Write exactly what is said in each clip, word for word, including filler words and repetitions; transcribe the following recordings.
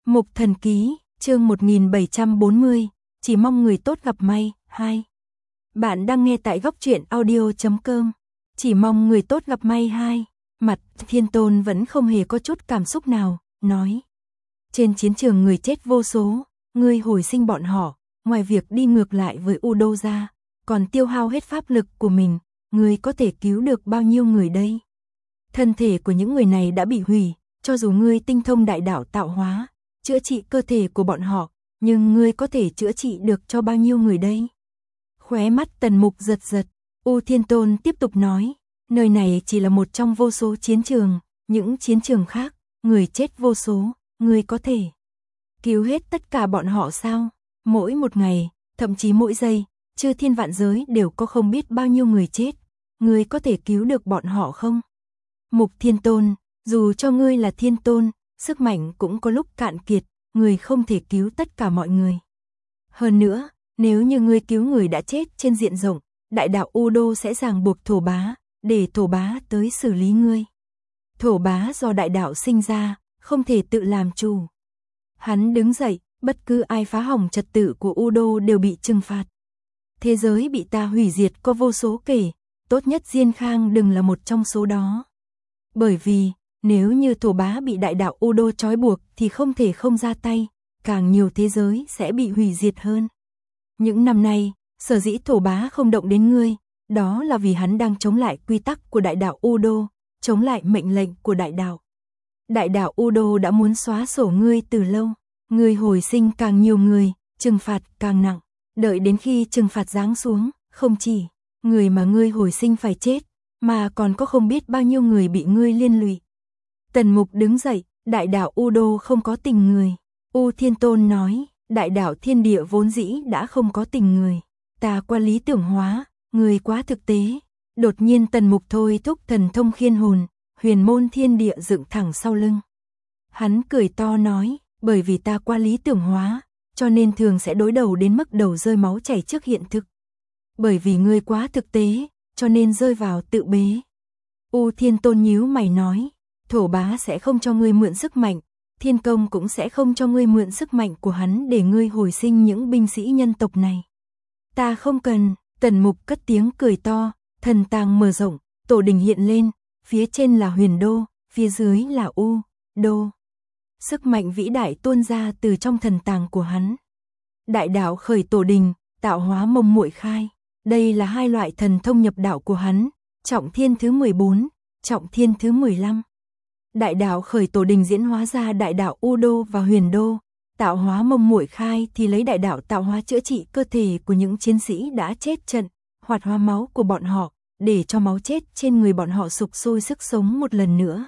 Mục Thần Ký, chương một nghìn bảy trăm bốn mươi, chỉ mong người tốt gặp may, hai. Bạn đang nghe tại góc truyện audio chấm com. Chỉ mong người tốt gặp may hai. Mặt Thiên Tôn vẫn không hề có chút cảm xúc nào, nói. Trên chiến trường người chết vô số, ngươi hồi sinh bọn họ, ngoài việc đi ngược lại với U Đô ra, còn tiêu hao hết pháp lực của mình, ngươi có thể cứu được bao nhiêu người đây? Thân thể của những người này đã bị hủy, cho dù ngươi tinh thông đại đạo tạo hóa, chữa trị cơ thể của bọn họ, nhưng ngươi có thể chữa trị được cho bao nhiêu người đây? Khóe mắt Tần Mục giật giật, U Thiên Tôn tiếp tục nói, nơi này chỉ là một trong vô số chiến trường, những chiến trường khác, người chết vô số, ngươi có thể cứu hết tất cả bọn họ sao? Mỗi một ngày, thậm chí mỗi giây, chư thiên vạn giới đều có không biết bao nhiêu người chết, ngươi có thể cứu được bọn họ không? Mục Thiên Tôn, dù cho ngươi là Thiên Tôn, sức mạnh cũng có lúc cạn kiệt, người không thể cứu tất cả mọi người. Hơn nữa, nếu như ngươi cứu người đã chết trên diện rộng, đại đạo U Đô sẽ ràng buộc Thổ Bá, để Thổ Bá tới xử lý ngươi. Thổ Bá do đại đạo sinh ra, không thể tự làm chủ. Hắn đứng dậy, bất cứ ai phá hỏng trật tự của U Đô đều bị trừng phạt. Thế giới bị ta hủy diệt có vô số kể, tốt nhất Diên Khang đừng là một trong số đó. Bởi vì, nếu như Thổ Bá bị đại đạo U Đô trói buộc thì không thể không ra tay, càng nhiều thế giới sẽ bị hủy diệt hơn. Những năm nay, sở dĩ Thổ Bá không động đến ngươi, đó là vì hắn đang chống lại quy tắc của đại đạo U Đô, chống lại mệnh lệnh của đại đạo. Đại đạo U Đô đã muốn xóa sổ ngươi từ lâu, ngươi hồi sinh càng nhiều người, trừng phạt càng nặng, đợi đến khi trừng phạt giáng xuống, không chỉ người mà ngươi hồi sinh phải chết, mà còn có không biết bao nhiêu người bị ngươi liên lụy. Tần Mục đứng dậy, đại đạo U Đô không có tình người. U Thiên Tôn nói, đại đạo thiên địa vốn dĩ đã không có tình người. Ta qua lý tưởng hóa, người quá thực tế. Đột nhiên Tần Mục thôi thúc thần thông khiên hồn, huyền môn thiên địa dựng thẳng sau lưng. Hắn cười to nói, bởi vì ta qua lý tưởng hóa, cho nên thường sẽ đối đầu đến mức đầu rơi máu chảy trước hiện thực. Bởi vì ngươi quá thực tế, cho nên rơi vào tự bế. U Thiên Tôn nhíu mày nói, Thổ Bá sẽ không cho ngươi mượn sức mạnh, Thiên Công cũng sẽ không cho ngươi mượn sức mạnh của hắn để ngươi hồi sinh những binh sĩ nhân tộc này. Ta không cần. Tần Mục cất tiếng cười to, thần tàng mở rộng, tổ đình hiện lên, phía trên là huyền đô, phía dưới là U Đô. Sức mạnh vĩ đại tuôn ra từ trong thần tàng của hắn. Đại đạo khởi tổ đình, tạo hóa mông muội khai. Đây là hai loại thần thông nhập đạo của hắn, trọng thiên thứ mười bốn, trọng thiên thứ mười lăm. Đại đạo khởi tổ đình diễn hóa ra đại đạo U Đô và huyền đô, tạo hóa mông muội khai thì lấy đại đạo tạo hóa chữa trị cơ thể của những chiến sĩ đã chết trận, hoạt hóa máu của bọn họ, để cho máu chết trên người bọn họ sục sôi sức sống một lần nữa.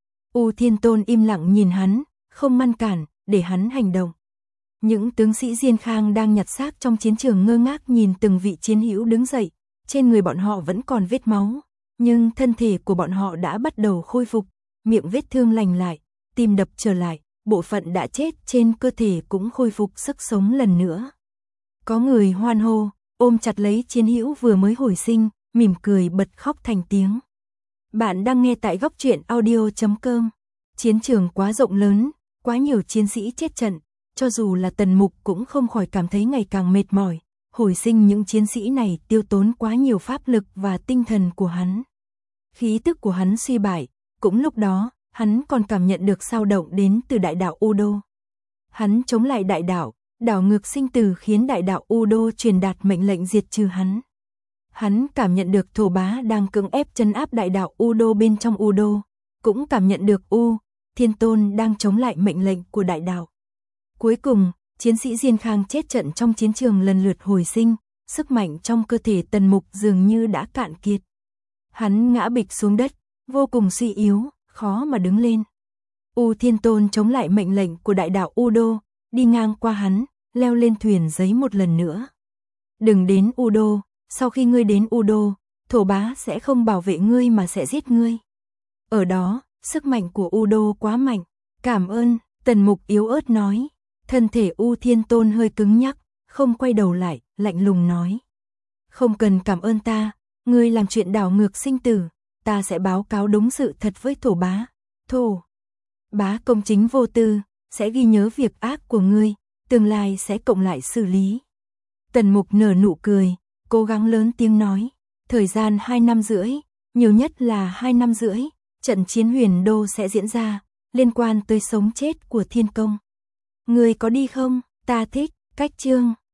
U Thiên Tôn im lặng nhìn hắn, không ngăn cản, để hắn hành động. Những tướng sĩ Diên Khang đang nhặt xác trong chiến trường ngơ ngác nhìn từng vị chiến hữu đứng dậy, trên người bọn họ vẫn còn vết máu, nhưng thân thể của bọn họ đã bắt đầu khôi phục, miệng vết thương lành lại, tim đập trở lại, bộ phận đã chết trên cơ thể cũng khôi phục sức sống lần nữa. Có người hoan hô, ôm chặt lấy chiến hữu vừa mới hồi sinh, mỉm cười bật khóc thành tiếng. Bạn đang nghe tại góc truyện audio chấm com. Chiến trường quá rộng lớn, quá nhiều chiến sĩ chết trận, cho dù là Tần Mục cũng không khỏi cảm thấy ngày càng mệt mỏi. Hồi sinh những chiến sĩ này tiêu tốn quá nhiều pháp lực và tinh thần của hắn. Khí tức của hắn suy bại, cũng lúc đó, hắn còn cảm nhận được dao động đến từ đại đạo U Đô. Hắn chống lại đại đạo, đảo ngược sinh tử khiến đại đạo U Đô truyền đạt mệnh lệnh diệt trừ hắn. Hắn cảm nhận được Thổ Bá đang cưỡng ép trấn áp đại đạo U Đô bên trong U Đô, cũng cảm nhận được U Thiên Tôn đang chống lại mệnh lệnh của đại đạo. Cuối cùng, chiến sĩ Diên Khang chết trận trong chiến trường lần lượt hồi sinh, sức mạnh trong cơ thể Tần Mục dường như đã cạn kiệt. Hắn ngã bịch xuống đất, vô cùng suy yếu, khó mà đứng lên. U Thiên Tôn chống lại mệnh lệnh của đại đạo U Đô, đi ngang qua hắn, leo lên thuyền giấy một lần nữa. Đừng đến U Đô, sau khi ngươi đến U Đô, Thổ Bá sẽ không bảo vệ ngươi mà sẽ giết ngươi. Ở đó, sức mạnh của U Đô quá mạnh. Cảm ơn, Tần Mục yếu ớt nói. Thân thể U Thiên Tôn hơi cứng nhắc, không quay đầu lại, lạnh lùng nói. Không cần cảm ơn ta, ngươi làm chuyện đảo ngược sinh tử, ta sẽ báo cáo đúng sự thật với Thổ Bá. Thổ Bá công chính vô tư, sẽ ghi nhớ việc ác của ngươi, tương lai sẽ cộng lại xử lý. Tần Mục nở nụ cười, cố gắng lớn tiếng nói, thời gian hai năm rưỡi, nhiều nhất là hai năm rưỡi, trận chiến Huyền Đô sẽ diễn ra, liên quan tới sống chết của Thiên Công. Ngươi có đi không? Ta thích, cách chương.